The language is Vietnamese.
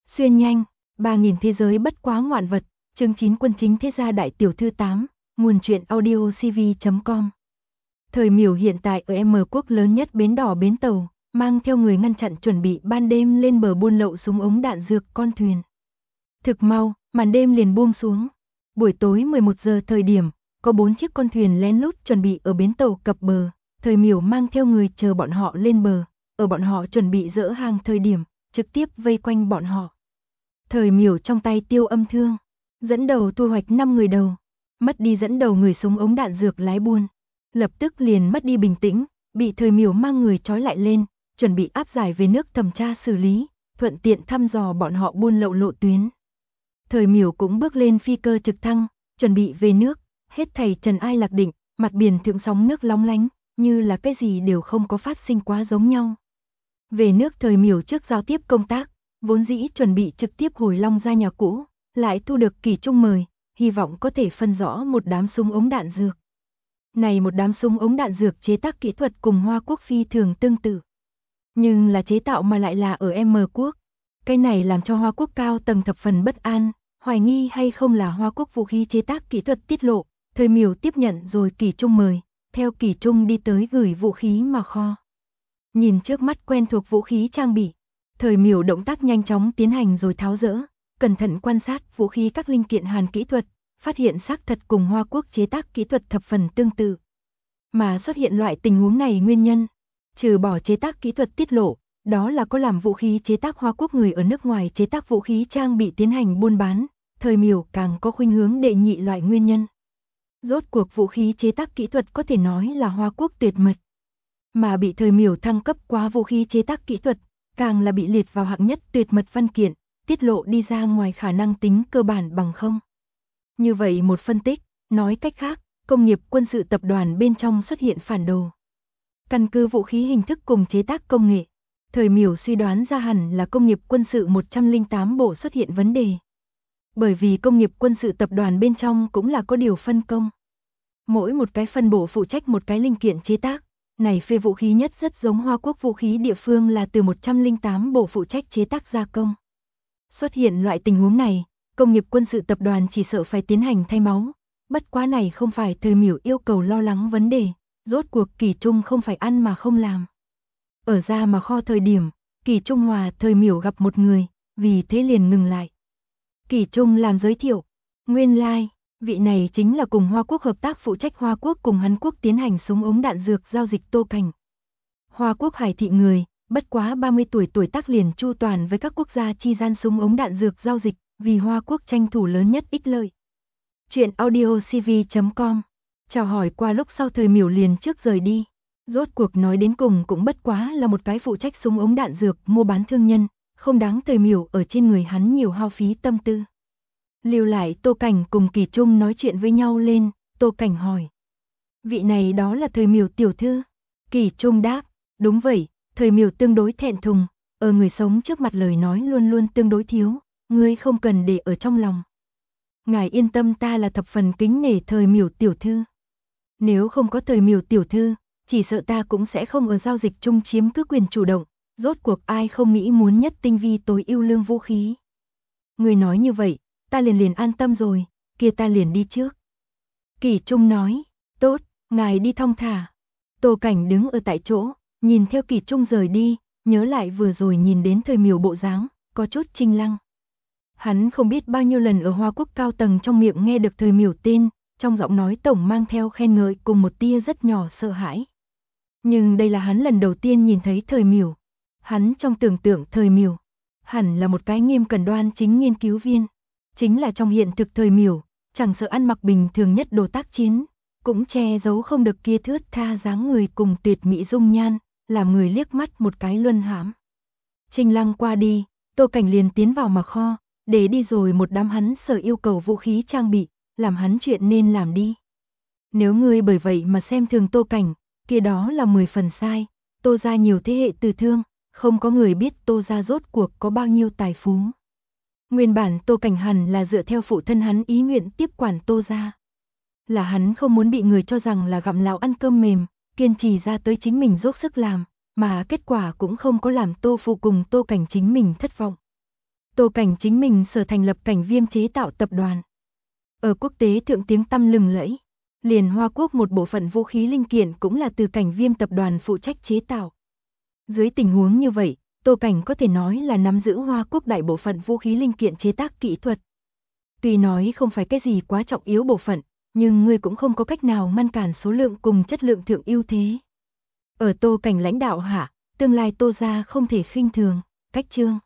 Xuyên nhanh, 3000 thế giới bất quá ngoạn vật, chương 9 Quân chính thế gia đại tiểu thư 8, nguồn truyện audio cv.com. Thời Miểu hiện tại ở M quốc lớn nhất bến đỏ bến tàu, mang theo người ngăn chặn chuẩn bị ban đêm lên bờ buôn lậu súng ống đạn dược con thuyền. Thực mau, màn đêm liền buông xuống. Buổi tối 11 giờ thời điểm, có 4 chiếc con thuyền lén lút chuẩn bị ở bến tàu cập bờ. Thời Miểu mang theo người chờ bọn họ lên bờ, ở bọn họ chuẩn bị dỡ hàng thời điểm, trực tiếp vây quanh bọn họ. Thời Miểu trong tay tiêu âm thương, dẫn đầu thu hoạch 5 người đầu, mất đi dẫn đầu người súng ống đạn dược lái buôn, lập tức liền mất đi bình tĩnh, bị Thời Miểu mang người trói lại lên, chuẩn bị áp giải về nước thẩm tra xử lý, thuận tiện thăm dò bọn họ buôn lậu lộ tuyến. Thời Miểu cũng bước lên phi cơ trực thăng, chuẩn bị về nước, hết thảy trần ai lạc định, mặt biển thượng sóng nước long lánh, như là cái gì đều không có phát sinh quá giống nhau. Về nước Thời Miểu trước giao tiếp công tác, vốn dĩ chuẩn bị trực tiếp hồi Long ra nhà cũ, lại thu được Kỳ Trung mời, hy vọng có thể phân rõ một đám súng ống đạn dược. Này một đám súng ống đạn dược chế tác kỹ thuật cùng Hoa Quốc phi thường tương tự, nhưng là chế tạo mà lại là ở M quốc. Cái này làm cho Hoa Quốc cao tầng thập phần bất an, hoài nghi hay không là Hoa Quốc vũ khí chế tác kỹ thuật tiết lộ. Thời Miểu tiếp nhận rồi Kỳ Trung mời, theo Kỳ Trung đi tới gửi vũ khí mà kho. Nhìn trước mắt quen thuộc vũ khí trang bị, Thời Miểu động tác nhanh chóng tiến hành rồi tháo dỡ, cẩn thận quan sát vũ khí các linh kiện hàn kỹ thuật, phát hiện xác thật cùng Hoa Quốc chế tác kỹ thuật thập phần tương tự. Mà xuất hiện loại tình huống này nguyên nhân, trừ bỏ chế tác kỹ thuật tiết lộ, đó là có làm vũ khí chế tác Hoa Quốc người ở nước ngoài chế tác vũ khí trang bị tiến hành buôn bán. Thời Miểu càng có khuynh hướng đệ nhị loại nguyên nhân. Rốt cuộc vũ khí chế tác kỹ thuật có thể nói là Hoa Quốc tuyệt mật, mà bị Thời Miểu thăng cấp quá vũ khí chế tác kỹ thuật, càng là bị liệt vào hạng nhất tuyệt mật văn kiện, tiết lộ đi ra ngoài khả năng tính cơ bản bằng không. Như vậy một phân tích, nói cách khác, công nghiệp quân sự tập đoàn bên trong xuất hiện phản đồ. Căn cứ vũ khí hình thức cùng chế tác công nghệ, Thời Miểu suy đoán ra hẳn là công nghiệp quân sự 108 bộ xuất hiện vấn đề. Bởi vì công nghiệp quân sự tập đoàn bên trong cũng là có điều phân công. Mỗi một cái phân bộ phụ trách một cái linh kiện chế tác. Này phê vũ khí nhất rất giống Hoa Quốc vũ khí địa phương là từ 108 bộ phụ trách chế tác gia công. Xuất hiện loại tình huống này, công nghiệp quân sự tập đoàn chỉ sợ phải tiến hành thay máu. Bất quá này không phải Thời Miểu yêu cầu lo lắng vấn đề, rốt cuộc Kỳ Trung không phải ăn mà không làm. Ở ra mà kho thời điểm, Kỳ Trung hòa Thời Miểu gặp một người, vì thế liền ngừng lại. Kỳ Trung làm giới thiệu, nguyên lai, vị này chính là cùng Hoa Quốc hợp tác phụ trách Hoa Quốc cùng Hàn Quốc tiến hành súng ống đạn dược giao dịch Tô Cảnh. Hoa Quốc Hải thị người, bất quá 30 tuổi tác liền chu toàn với các quốc gia chi gian súng ống đạn dược giao dịch, vì Hoa Quốc tranh thủ lớn nhất ích lợi. Chuyện audio cv.com. Chào hỏi qua lúc sau Thời Miểu liền trước rời đi. Rốt cuộc nói đến cùng cũng bất quá là một cái phụ trách súng ống đạn dược mua bán thương nhân, không đáng Thời Miểu ở trên người hắn nhiều hao phí tâm tư. Lưu lại Tô Cảnh cùng Kỳ Trung nói chuyện với nhau lên, Tô Cảnh hỏi. Vị này đó là Thời Miểu tiểu thư. Kỳ Trung đáp, đúng vậy, Thời Miểu tương đối thẹn thùng, ở người sống trước mặt lời nói luôn luôn tương đối thiếu, ngươi không cần để ở trong lòng. Ngài yên tâm, ta là thập phần kính nể Thời Miểu tiểu thư. Nếu không có Thời Miểu tiểu thư, chỉ sợ ta cũng sẽ không ở giao dịch chung chiếm cứ quyền chủ động, rốt cuộc ai không nghĩ muốn nhất tinh vi tối ưu lương vũ khí. Ngươi nói như vậy, ta liền an tâm rồi, kia ta liền đi trước. Kỳ Trung nói, tốt, ngài đi thong thả. Tô Cảnh đứng ở tại chỗ, nhìn theo Kỳ Trung rời đi, nhớ lại vừa rồi nhìn đến Thời Miểu bộ dáng, có chút chinh lăng. Hắn không biết bao nhiêu lần ở Hoa Quốc cao tầng trong miệng nghe được Thời Miểu tên, trong giọng nói tổng mang theo khen ngợi cùng một tia rất nhỏ sợ hãi. Nhưng đây là hắn lần đầu tiên nhìn thấy Thời Miểu. Hắn trong tưởng tượng Thời Miểu hẳn là một cái nghiêm cẩn đoan chính nghiên cứu viên. Chính là trong hiện thực Thời Miểu, chẳng sợ ăn mặc bình thường nhất đồ tác chiến, cũng che giấu không được kia thướt tha dáng người cùng tuyệt mỹ dung nhan, làm người liếc mắt một cái luân hãm. Trình lăng qua đi, Tô Cảnh liền tiến vào mà kho, để đi rồi một đám hắn sở yêu cầu vũ khí trang bị, làm hắn chuyện nên làm đi. Nếu ngươi bởi vậy mà xem thường Tô Cảnh, kia đó là 10 phần sai. Tô gia nhiều thế hệ từ thương, không có người biết Tô gia rốt cuộc có bao nhiêu tài phú. Nguyên bản Tô Cảnh hẳn là dựa theo phụ thân hắn ý nguyện tiếp quản Tô gia. Là hắn không muốn bị người cho rằng là gặm lão ăn cơm mềm, kiên trì ra tới chính mình dốc sức làm, mà kết quả cũng không có làm Tô phụ cùng Tô Cảnh chính mình thất vọng. Tô Cảnh chính mình sở thành lập Cảnh Viêm chế tạo tập đoàn. Ở quốc tế thượng tiếng tăm lừng lẫy, liền Hoa Quốc một bộ phận vũ khí linh kiện cũng là từ Cảnh Viêm tập đoàn phụ trách chế tạo. Dưới tình huống như vậy, Tô Cảnh có thể nói là nắm giữ Hoa Quốc đại bộ phận vũ khí linh kiện chế tác kỹ thuật. Tuy nói không phải cái gì quá trọng yếu bộ phận, nhưng ngươi cũng không có cách nào ngăn cản số lượng cùng chất lượng thượng ưu thế. Ở Tô Cảnh lãnh đạo hạ, tương lai Tô gia không thể khinh thường. Cách chương